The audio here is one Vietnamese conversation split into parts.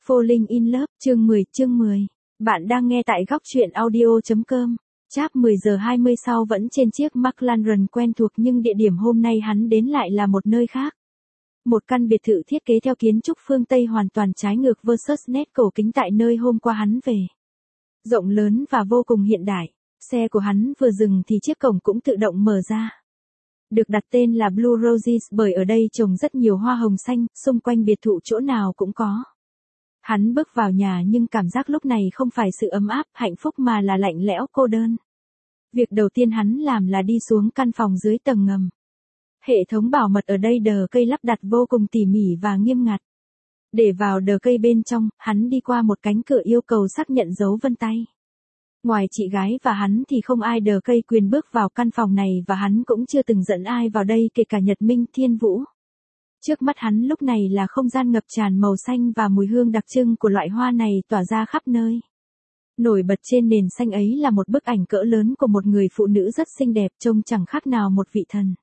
Falling in Love, chương 10. Bạn đang nghe tại góc truyện audio.com. Chap 10 giờ 20 sau vẫn trên chiếc McLaren quen thuộc nhưng địa điểm hôm nay hắn đến lại là một nơi khác. Một căn biệt thự thiết kế theo kiến trúc phương Tây hoàn toàn trái ngược versus nét cổ kính tại nơi hôm qua hắn về. Rộng lớn và vô cùng hiện đại, xe của hắn vừa dừng thì chiếc cổng cũng tự động mở ra. Được đặt tên là Blue Roses bởi ở đây trồng rất nhiều hoa hồng xanh, xung quanh biệt thự chỗ nào cũng có. Hắn bước vào nhà nhưng cảm giác lúc này không phải sự ấm áp, hạnh phúc mà là lạnh lẽo cô đơn. Việc đầu tiên hắn làm là đi xuống căn phòng dưới tầng ngầm. Hệ thống bảo mật ở đây đờ cây lắp đặt vô cùng tỉ mỉ và nghiêm ngặt. Để vào đờ cây bên trong, hắn đi qua một cánh cửa yêu cầu xác nhận dấu vân tay. Ngoài chị gái và hắn thì không ai đờ cây quyền bước vào căn phòng này và hắn cũng chưa từng dẫn ai vào đây kể cả Nhật Minh Thiên Vũ. Trước mắt hắn lúc này là không gian ngập tràn màu xanh và mùi hương đặc trưng của loại hoa này tỏa ra khắp nơi. Nổi bật trên nền xanh ấy là một bức ảnh cỡ lớn của một người phụ nữ rất xinh đẹp trông chẳng khác nào một vị thần.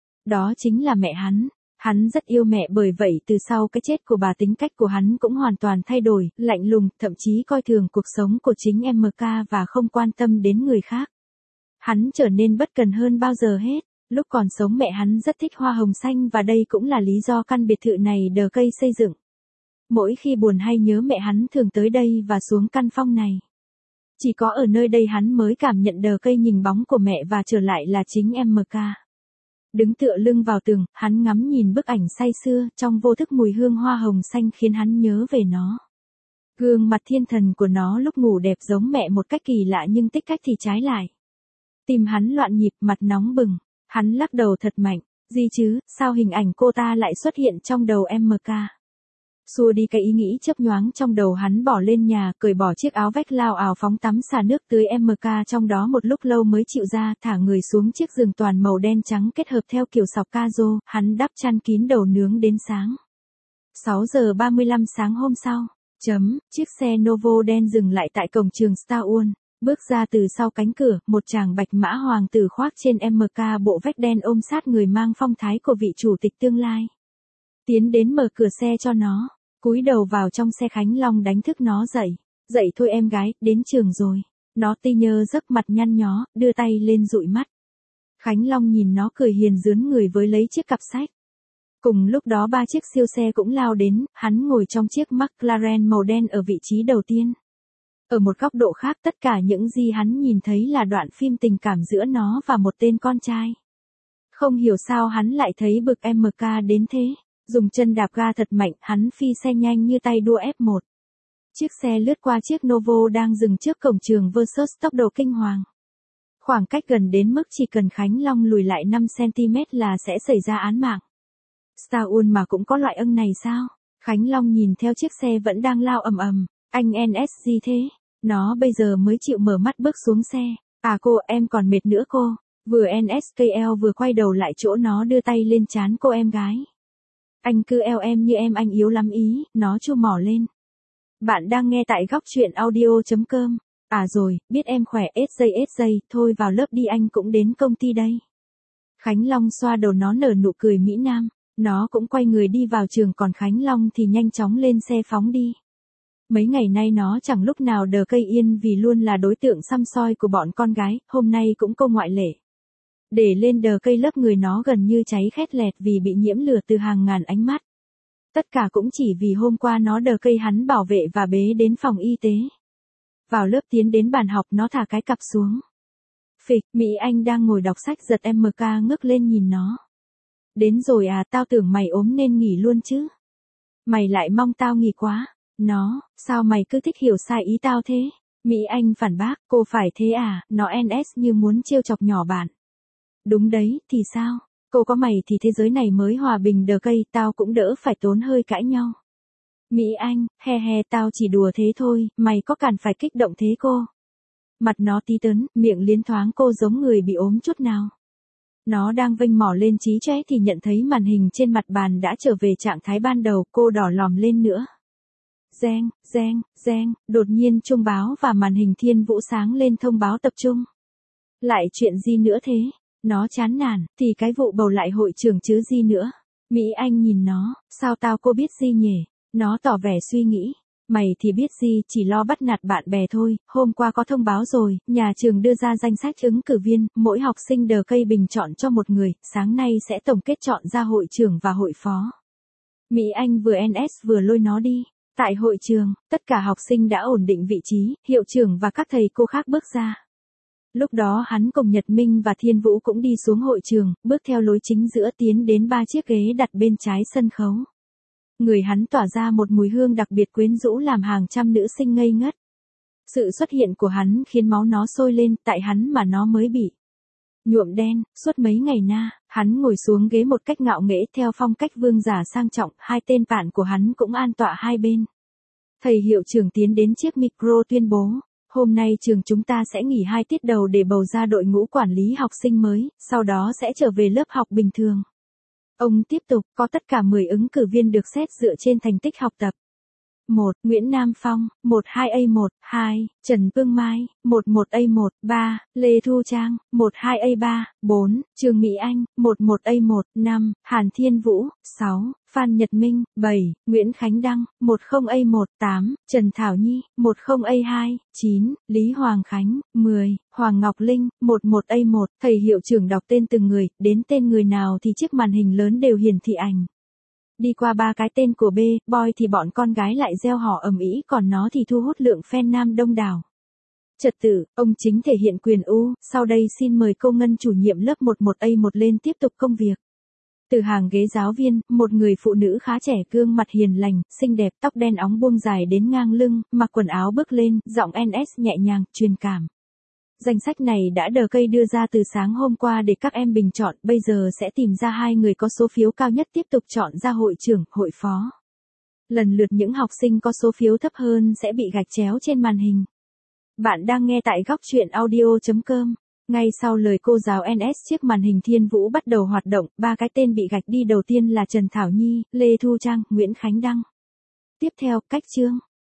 Đó chính là mẹ hắn. Hắn rất yêu mẹ bởi vậy từ sau cái chết của bà tính cách của hắn cũng hoàn toàn thay đổi, lạnh lùng, thậm chí coi thường cuộc sống của chính MK và không quan tâm đến người khác. Hắn trở nên bất cần hơn bao giờ hết. Lúc còn sống mẹ hắn rất thích hoa hồng xanh và đây cũng là lý do căn biệt thự này đờ cây xây dựng. Mỗi khi buồn hay nhớ mẹ hắn thường tới đây và xuống căn phòng này. Chỉ có ở nơi đây hắn mới cảm nhận đờ cây nhìn bóng của mẹ và trở lại là chính MK. Đứng tựa lưng vào tường, hắn ngắm nhìn bức ảnh say sưa, trong vô thức mùi hương hoa hồng xanh khiến hắn nhớ về nó. Gương mặt thiên thần của nó lúc ngủ đẹp giống mẹ một cách kỳ lạ nhưng tích cách thì trái lại. Tim hắn loạn nhịp, mặt nóng bừng. Hắn lắc đầu thật mạnh, gì chứ, sao hình ảnh cô ta lại xuất hiện trong đầu MK. Xua đi cái ý nghĩ chớp nhoáng trong đầu hắn bỏ lên nhà, cởi bỏ chiếc áo vách lao ào phóng tắm xả nước tưới MK trong đó một lúc lâu mới chịu ra, thả người xuống chiếc giường toàn màu đen trắng kết hợp theo kiểu sọc cazo, hắn đắp chăn kín đầu nướng đến sáng. 6 giờ 35 sáng hôm sau, chiếc xe Novo đen dừng lại tại cổng trường Starwood. Bước ra từ sau cánh cửa, một chàng bạch mã hoàng tử khoác trên MK bộ vest đen ôm sát người mang phong thái của vị chủ tịch tương lai. Tiến đến mở cửa xe cho nó, cúi đầu vào trong xe. Khánh Long đánh thức nó dậy. Dậy thôi em gái, đến trường rồi. Nó ti nhơ giấc mặt nhăn nhó, đưa tay lên dụi mắt. Khánh Long nhìn nó cười hiền dướn người với lấy chiếc cặp sách. Cùng lúc đó 3 chiếc siêu xe cũng lao đến, hắn ngồi trong chiếc McLaren màu đen ở vị trí đầu tiên. Ở một góc độ khác tất cả những gì hắn nhìn thấy là đoạn phim tình cảm giữa nó và một tên con trai. Không hiểu sao hắn lại thấy bực MK đến thế. Dùng chân đạp ga thật mạnh, hắn phi xe nhanh như tay đua F1. Chiếc xe lướt qua chiếc Novo đang dừng trước cổng trường versus tốc độ kinh hoàng. Khoảng cách gần đến mức chỉ cần Khánh Long lùi lại 5cm là sẽ xảy ra án mạng. Starwood mà cũng có loại ưng này sao? Khánh Long nhìn theo chiếc xe vẫn đang lao ầm ầm. Anh NSG thế? Nó bây giờ mới chịu mở mắt bước xuống xe. À cô, em còn mệt nữa cô. Vừa NSKL vừa quay đầu lại chỗ nó đưa tay lên trán cô em gái. Anh cứ eo em như em anh yếu lắm ý, nó chu mỏ lên. Bạn đang nghe tại góc truyện audio.com. À rồi, biết em khỏe SJ, thôi vào lớp đi anh cũng đến công ty đây. Khánh Long xoa đầu nó nở nụ cười mỹ nam. Nó cũng quay người đi vào trường còn Khánh Long thì nhanh chóng lên xe phóng đi. Mấy ngày nay nó chẳng lúc nào đờ cây yên vì luôn là đối tượng săm soi của bọn con gái, hôm nay cũng không ngoại lệ. Để lên đờ cây lớp người nó gần như cháy khét lẹt vì bị nhiễm lửa từ hàng ngàn ánh mắt. Tất cả cũng chỉ vì hôm qua nó đờ cây hắn bảo vệ và bế đến phòng y tế. Vào lớp tiến đến bàn học nó thả cái cặp xuống. Phịch, Mỹ Anh đang ngồi đọc sách giật MK ngước lên nhìn nó. Đến rồi à, tao tưởng mày ốm nên nghỉ luôn chứ. Mày lại mong tao nghỉ quá. Nó, sao mày cứ thích hiểu sai ý tao thế? Mỹ Anh phản bác, cô phải thế à, nó NS như muốn trêu chọc nhỏ bạn. Đúng đấy, thì sao? Cô có mày thì thế giới này mới hòa bình đờ cây, tao cũng đỡ phải tốn hơi cãi nhau. Mỹ Anh, he, tao chỉ đùa thế thôi, mày có cần phải kích động thế cô? Mặt nó tí tấn, miệng liến thoáng cô giống người bị ốm chút nào. Nó đang vênh mỏ lên trí chóe thì nhận thấy màn hình trên mặt bàn đã trở về trạng thái ban đầu, cô đỏ lòm lên nữa. Reng, đột nhiên chuông báo và màn hình Thiên Vũ sáng lên thông báo tập trung. Lại chuyện gì nữa thế? Nó chán nản, thì cái vụ bầu lại hội trưởng chứ gì nữa. Mỹ Anh nhìn nó, sao tao cô biết gì nhỉ? Nó tỏ vẻ suy nghĩ. Mày thì biết gì, chỉ lo bắt nạt bạn bè thôi, hôm qua có thông báo rồi, nhà trường đưa ra danh sách ứng cử viên, mỗi học sinh đờ cây bình chọn cho một người, sáng nay sẽ tổng kết chọn ra hội trưởng và hội phó. Mỹ Anh vừa NS vừa lôi nó đi. Tại hội trường, tất cả học sinh đã ổn định vị trí, hiệu trưởng và các thầy cô khác bước ra. Lúc đó hắn cùng Nhật Minh và Thiên Vũ cũng đi xuống hội trường, bước theo lối chính giữa tiến đến 3 chiếc ghế đặt bên trái sân khấu. Người hắn tỏa ra một mùi hương đặc biệt quyến rũ làm hàng trăm nữ sinh ngây ngất. Sự xuất hiện của hắn khiến máu nó sôi lên, tại hắn mà nó mới bị nhuộm đen, suốt mấy ngày na, hắn ngồi xuống ghế một cách ngạo nghễ theo phong cách vương giả sang trọng, hai tên bạn của hắn cũng an tọa hai bên. Thầy hiệu trưởng tiến đến chiếc micro tuyên bố, hôm nay trường chúng ta sẽ nghỉ 2 tiết đầu để bầu ra đội ngũ quản lý học sinh mới, sau đó sẽ trở về lớp học bình thường. Ông tiếp tục, có tất cả 10 ứng cử viên được xét dựa trên thành tích học tập. 1. Nguyễn Nam Phong, 12A1, 2. Trần Vương Mai, 11A1, 3. Lê Thu Trang, 12A3, 4. Trương Mỹ Anh, 11A1, 5. Hàn Thiên Vũ, 6. Phan Nhật Minh, 7. Nguyễn Khánh Đăng, 10A1, 8. Trần Thảo Nhi, 10A2, 9. Lý Hoàng Khánh, 10. Hoàng Ngọc Linh, 11A1. Thầy hiệu trưởng đọc tên từng người, đến tên người nào thì chiếc màn hình lớn đều hiển thị ảnh. Đi qua 3 cái tên của B, Boy thì bọn con gái lại reo hò ầm ĩ, còn nó thì thu hút lượng fan nam đông đảo. Trật tự, ông chính thể hiện quyền ưu, sau đây xin mời cô Ngân chủ nhiệm lớp 11A1 lên tiếp tục công việc. Từ hàng ghế giáo viên, một người phụ nữ khá trẻ gương mặt hiền lành, xinh đẹp, tóc đen óng buông dài đến ngang lưng, mặc quần áo bước lên, giọng NS nhẹ nhàng, truyền cảm. Danh sách này đã đờ cây đưa ra từ sáng hôm qua để các em bình chọn, bây giờ sẽ tìm ra 2 người có số phiếu cao nhất tiếp tục chọn ra hội trưởng, hội phó. Lần lượt những học sinh có số phiếu thấp hơn sẽ bị gạch chéo trên màn hình. Bạn đang nghe tại góc truyện audio.com. Ngay sau lời cô giáo NS, chiếc màn hình Thiên Vũ bắt đầu hoạt động, 3 cái tên bị gạch đi đầu tiên là Trần Thảo Nhi, Lê Thu Trang, Nguyễn Khánh Đăng. Tiếp theo, cách chương.